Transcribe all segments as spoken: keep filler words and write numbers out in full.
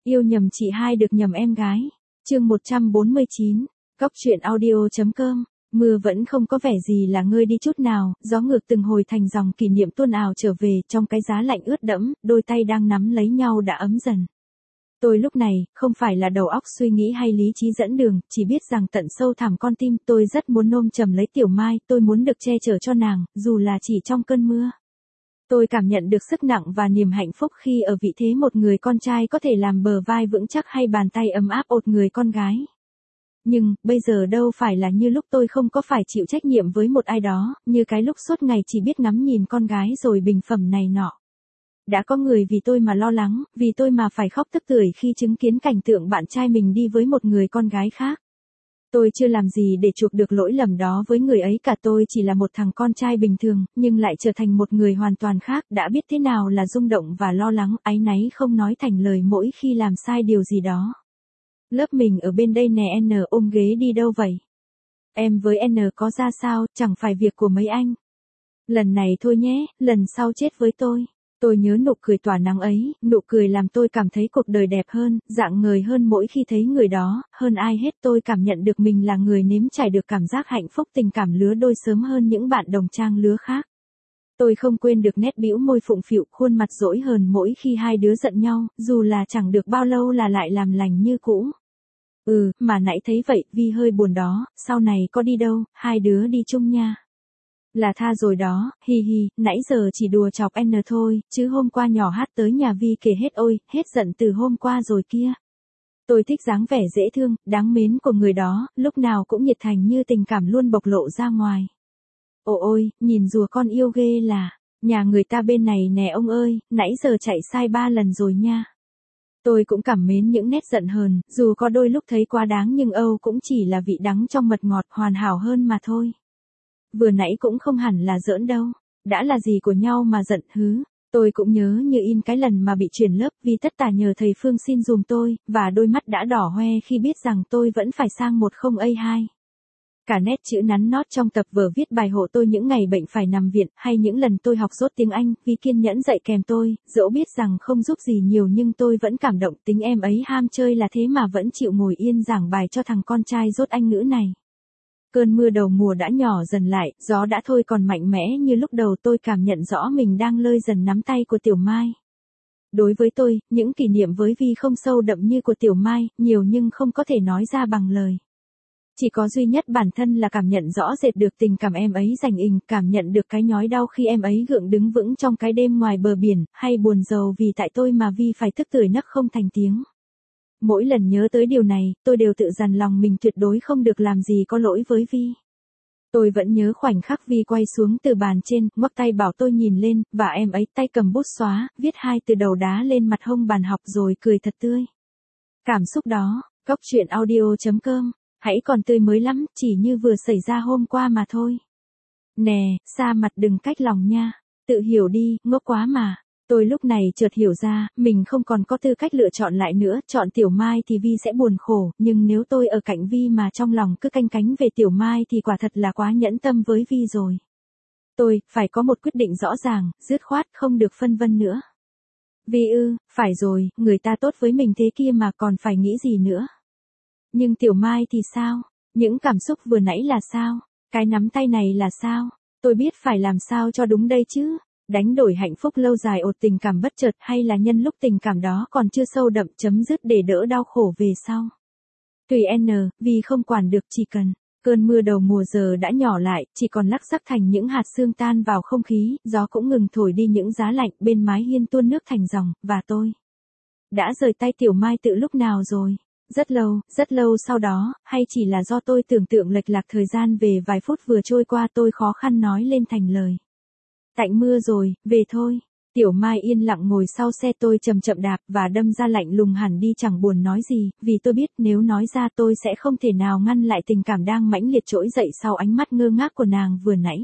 Yêu nhầm chị hai được nhầm em gái. Chương một trăm bốn mươi chín, Cóc truyện audio.com. Mưa vẫn không có vẻ gì là ngơi đi chút nào, gió ngược từng hồi thành dòng kỷ niệm tuôn ào trở về, trong cái giá lạnh ướt đẫm, đôi tay đang nắm lấy nhau đã ấm dần. Tôi lúc này, không phải là đầu óc suy nghĩ hay lý trí dẫn đường, chỉ biết rằng tận sâu thẳm con tim tôi rất muốn ôm chầm lấy Tiểu Mai, tôi muốn được che chở cho nàng, dù là chỉ trong cơn mưa. Tôi cảm nhận được sức nặng và niềm hạnh phúc khi ở vị thế một người con trai có thể làm bờ vai vững chắc hay bàn tay ấm áp ột người con gái. Nhưng, bây giờ đâu phải là như lúc tôi không có phải chịu trách nhiệm với một ai đó, như cái lúc suốt ngày chỉ biết ngắm nhìn con gái rồi bình phẩm này nọ. Đã có người vì tôi mà lo lắng, vì tôi mà phải khóc tức tưởi khi chứng kiến cảnh tượng bạn trai mình đi với một người con gái khác. Tôi chưa làm gì để chuộc được lỗi lầm đó với người ấy cả, tôi chỉ là một thằng con trai bình thường, nhưng lại trở thành một người hoàn toàn khác, đã biết thế nào là rung động và lo lắng, áy náy không nói thành lời mỗi khi làm sai điều gì đó. Lớp mình ở bên đây nè, N ôm ghế đi đâu vậy? Em với N có ra sao, chẳng phải việc của mấy anh. Lần này thôi nhé, lần sau chết với tôi. Tôi nhớ nụ cười tỏa nắng ấy, nụ cười làm tôi cảm thấy cuộc đời đẹp hơn, rạng ngời hơn mỗi khi thấy người đó, hơn ai hết tôi cảm nhận được mình là người nếm trải được cảm giác hạnh phúc tình cảm lứa đôi sớm hơn những bạn đồng trang lứa khác. Tôi không quên được nét bĩu môi phụng phịu, khuôn mặt dỗi hờn mỗi khi hai đứa giận nhau, dù là chẳng được bao lâu là lại làm lành như cũ. Ừ, mà nãy thấy vậy, Vi hơi buồn đó, sau này có đi đâu, hai đứa đi chung nha. Là tha rồi đó, hi hi, nãy giờ chỉ đùa chọc N thôi, chứ hôm qua nhỏ hát tới nhà Vi kể hết ôi, hết giận từ hôm qua rồi kia. Tôi thích dáng vẻ dễ thương, đáng mến của người đó, lúc nào cũng nhiệt thành như tình cảm luôn bộc lộ ra ngoài. Ồ ôi, nhìn rùa con yêu ghê là, nhà người ta bên này nè ông ơi, nãy giờ chạy sai ba lần rồi nha. Tôi cũng cảm mến những nét giận hờn, dù có đôi lúc thấy quá đáng nhưng Âu cũng chỉ là vị đắng trong mật ngọt hoàn hảo hơn mà thôi. Vừa nãy cũng không hẳn là giỡn đâu, đã là gì của nhau mà giận hứ. Tôi cũng nhớ như in cái lần mà bị chuyển lớp vì tất tả nhờ thầy Phương xin dùm tôi, và đôi mắt đã đỏ hoe khi biết rằng tôi vẫn phải sang một không A hai. Cả nét chữ nắn nót trong tập vở viết bài hộ tôi những ngày bệnh phải nằm viện, hay những lần tôi học dốt tiếng Anh, vì kiên nhẫn dạy kèm tôi, dẫu biết rằng không giúp gì nhiều nhưng tôi vẫn cảm động, tính em ấy ham chơi là thế mà vẫn chịu ngồi yên giảng bài cho thằng con trai dốt Anh ngữ này. Cơn mưa đầu mùa đã nhỏ dần lại, gió đã thôi còn mạnh mẽ như lúc đầu, tôi cảm nhận rõ mình đang lơi dần nắm tay của Tiểu Mai. Đối với tôi, những kỷ niệm với Vi không sâu đậm như của Tiểu Mai, nhiều nhưng không có thể nói ra bằng lời. Chỉ có duy nhất bản thân là cảm nhận rõ rệt được tình cảm em ấy dành ình, cảm nhận được cái nhói đau khi em ấy gượng đứng vững trong cái đêm ngoài bờ biển, hay buồn rầu vì tại tôi mà Vi phải tức tưởi nấc không thành tiếng. Mỗi lần nhớ tới điều này, tôi đều tự dằn lòng mình tuyệt đối không được làm gì có lỗi với Vi. Tôi vẫn nhớ khoảnh khắc Vi quay xuống từ bàn trên, ngoắc tay bảo tôi nhìn lên, và em ấy tay cầm bút xóa, viết hai từ đầu đá lên mặt hông bàn học rồi cười thật tươi. Cảm xúc đó, Cóc truyện audio.com, hãy còn tươi mới lắm, chỉ như vừa xảy ra hôm qua mà thôi. Nè, xa mặt đừng cách lòng nha, tự hiểu đi, ngốc quá mà. Tôi lúc này chợt hiểu ra, mình không còn có tư cách lựa chọn lại nữa, chọn Tiểu Mai thì Vi sẽ buồn khổ, nhưng nếu tôi ở cạnh Vi mà trong lòng cứ canh cánh về Tiểu Mai thì quả thật là quá nhẫn tâm với Vi rồi. Tôi, phải có một quyết định rõ ràng, dứt khoát, không được phân vân nữa. Vi ư, phải rồi, người ta tốt với mình thế kia mà còn phải nghĩ gì nữa. Nhưng Tiểu Mai thì sao? Những cảm xúc vừa nãy là sao? Cái nắm tay này là sao? Tôi biết phải làm sao cho đúng đây chứ? Đánh đổi hạnh phúc lâu dài ột tình cảm bất chợt, hay là nhân lúc tình cảm đó còn chưa sâu đậm chấm dứt để đỡ đau khổ về sau. Tùy N, vì không quản được, chỉ cần. Cơn mưa đầu mùa giờ đã nhỏ lại, chỉ còn lắc rắc thành những hạt sương tan vào không khí, gió cũng ngừng thổi đi những giá lạnh, bên mái hiên tuôn nước thành dòng, và tôi đã rời tay Tiểu Mai từ lúc nào rồi? Rất lâu, rất lâu sau đó, hay chỉ là do tôi tưởng tượng lệch lạc thời gian về vài phút vừa trôi qua, tôi khó khăn nói lên thành lời. Tạnh mưa rồi, về thôi. Tiểu Mai yên lặng ngồi sau xe, tôi chậm chậm đạp và đâm ra lạnh lùng hẳn đi, chẳng buồn nói gì, vì tôi biết nếu nói ra tôi sẽ không thể nào ngăn lại tình cảm đang mãnh liệt trỗi dậy sau ánh mắt ngơ ngác của nàng vừa nãy.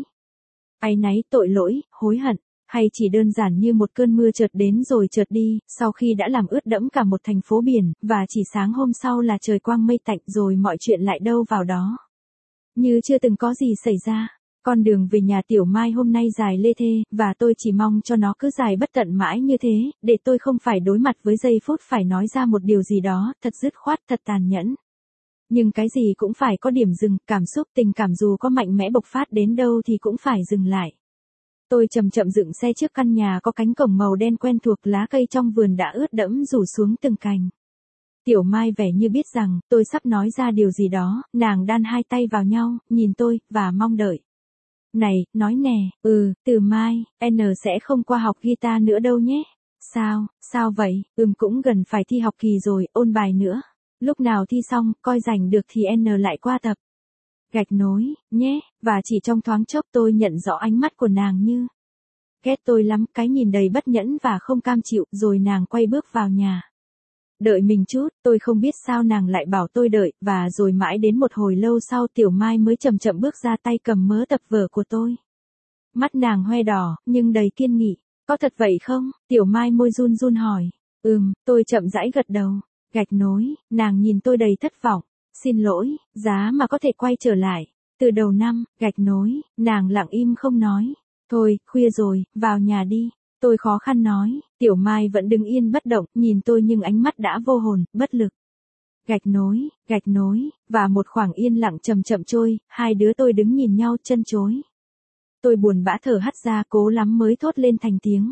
Áy náy, tội lỗi, hối hận, hay chỉ đơn giản như một cơn mưa chợt đến rồi chợt đi, sau khi đã làm ướt đẫm cả một thành phố biển, và chỉ sáng hôm sau là trời quang mây tạnh rồi mọi chuyện lại đâu vào đó. Như chưa từng có gì xảy ra. Con đường về nhà Tiểu Mai hôm nay dài lê thê, và tôi chỉ mong cho nó cứ dài bất tận mãi như thế, để tôi không phải đối mặt với giây phút phải nói ra một điều gì đó, thật dứt khoát, thật tàn nhẫn. Nhưng cái gì cũng phải có điểm dừng, cảm xúc tình cảm dù có mạnh mẽ bộc phát đến đâu thì cũng phải dừng lại. Tôi chậm chậm dựng xe trước căn nhà có cánh cổng màu đen quen thuộc, lá cây trong vườn đã ướt đẫm rủ xuống từng cành. Tiểu Mai vẻ như biết rằng, tôi sắp nói ra điều gì đó, nàng đan hai tay vào nhau, nhìn tôi, và mong đợi. Này, nói nè, ừ, từ mai, N sẽ không qua học guitar nữa đâu nhé. Sao, sao vậy, ừm cũng gần phải thi học kỳ rồi, ôn bài nữa. Lúc nào thi xong, coi rảnh được thì N lại qua tập. Gạch nối, nhé, và chỉ trong thoáng chốc tôi nhận rõ ánh mắt của nàng như ghét tôi lắm, cái nhìn đầy bất nhẫn và không cam chịu, rồi nàng quay bước vào nhà. Đợi mình chút, tôi không biết sao nàng lại bảo tôi đợi, và rồi mãi đến một hồi lâu sau Tiểu Mai mới chậm chậm bước ra tay cầm mớ tập vở của tôi. Mắt nàng hoe đỏ, nhưng đầy kiên nghị. Có thật vậy không? Tiểu Mai môi run run hỏi. Ừm, tôi chậm rãi gật đầu. Gạch nối, nàng nhìn tôi đầy thất vọng. Xin lỗi, giá mà có thể quay trở lại. Từ đầu năm, gạch nối, nàng lặng im không nói. Thôi, khuya rồi, vào nhà đi. Tôi khó khăn nói, Tiểu Mai vẫn đứng yên bất động, nhìn tôi nhưng ánh mắt đã vô hồn, bất lực. Gạch nối, gạch nối, và một khoảng yên lặng chậm chậm trôi, hai đứa tôi đứng nhìn nhau chân chối. Tôi buồn bã thở hắt ra, cố lắm mới thốt lên thành tiếng.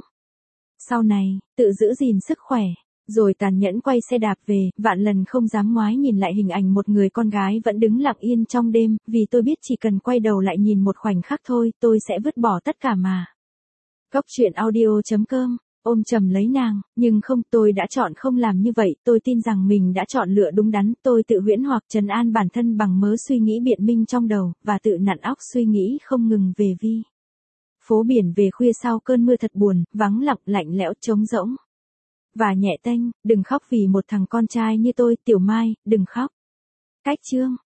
Sau này, tự giữ gìn sức khỏe, rồi tàn nhẫn quay xe đạp về, vạn lần không dám ngoái nhìn lại hình ảnh một người con gái vẫn đứng lặng yên trong đêm, vì tôi biết chỉ cần quay đầu lại nhìn một khoảnh khắc thôi, tôi sẽ vứt bỏ tất cả mà. Góc truyện audio chấm com, ôm chầm lấy nàng, nhưng không, tôi đã chọn không làm như vậy, tôi tin rằng mình đã chọn lựa đúng đắn, tôi tự huyễn hoặc trấn an bản thân bằng mớ suy nghĩ biện minh trong đầu, và tự nặn óc suy nghĩ không ngừng về Vi. Phố biển về khuya sau cơn mưa thật buồn, vắng lặng, lạnh lẽo, trống rỗng. Và nhẹ tênh, đừng khóc vì một thằng con trai như tôi, Tiểu Mai, đừng khóc. Cách chương.